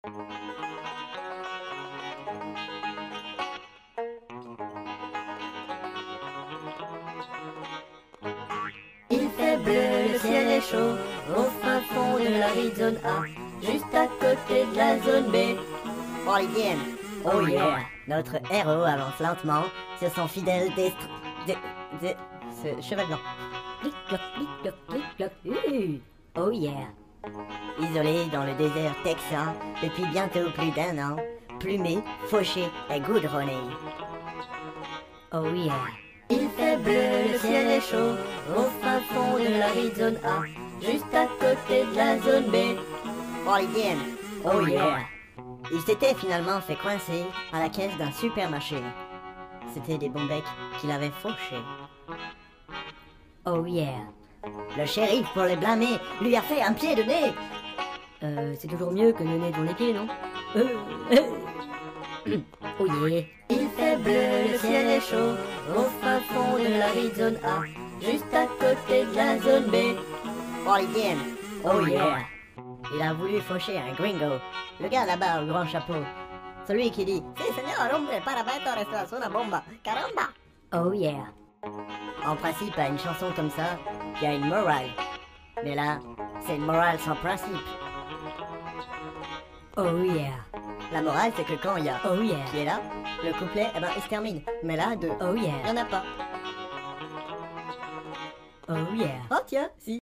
Il fait bleu, le ciel est chaud, au fin fond de l'Arizona, juste à côté de la zone B. Pour les games. Oh yeah. Notre héros avance lentement sur son fidèle ce cheval blanc. Clic cloc, clic cloc, clic cloc. Oh yeah. Isolé dans le désert texan depuis bientôt plus d'1 an, plumé, fauché et goudronné. Oh yeah. Il fait bleu, le ciel est chaud, au fin fond de l'Arizona, juste à côté de la zone B. Pour les games. Oh yeah. Il s'était finalement fait coincer à la caisse d'un supermarché. C'était des bons becs qu'il avait fauchés. Oh yeah. Le shérif, pour les blâmer, lui a fait un pied de nez. C'est toujours mieux que le nez dans les pieds, non? Oh yeah. Il fait bleu, le ciel est chaud, au fin fond de l'Arizona, juste à côté de la zone B. Pour les games. Oh yeah. Il a voulu faucher un gringo. Le gars là-bas au grand chapeau. Celui qui dit « Si, señor, hombre, para esto resta una bomba. Caramba !» Oh yeah. En principe, à une chanson comme ça, il y a une morale. Mais là, c'est une morale sans principe. Oh yeah. La morale, c'est que quand il y a Oh yeah. qui est là, le couplet, eh ben, il se termine. Mais là, de Oh il yeah. n'y en a pas. Oh yeah. Oh tiens, si.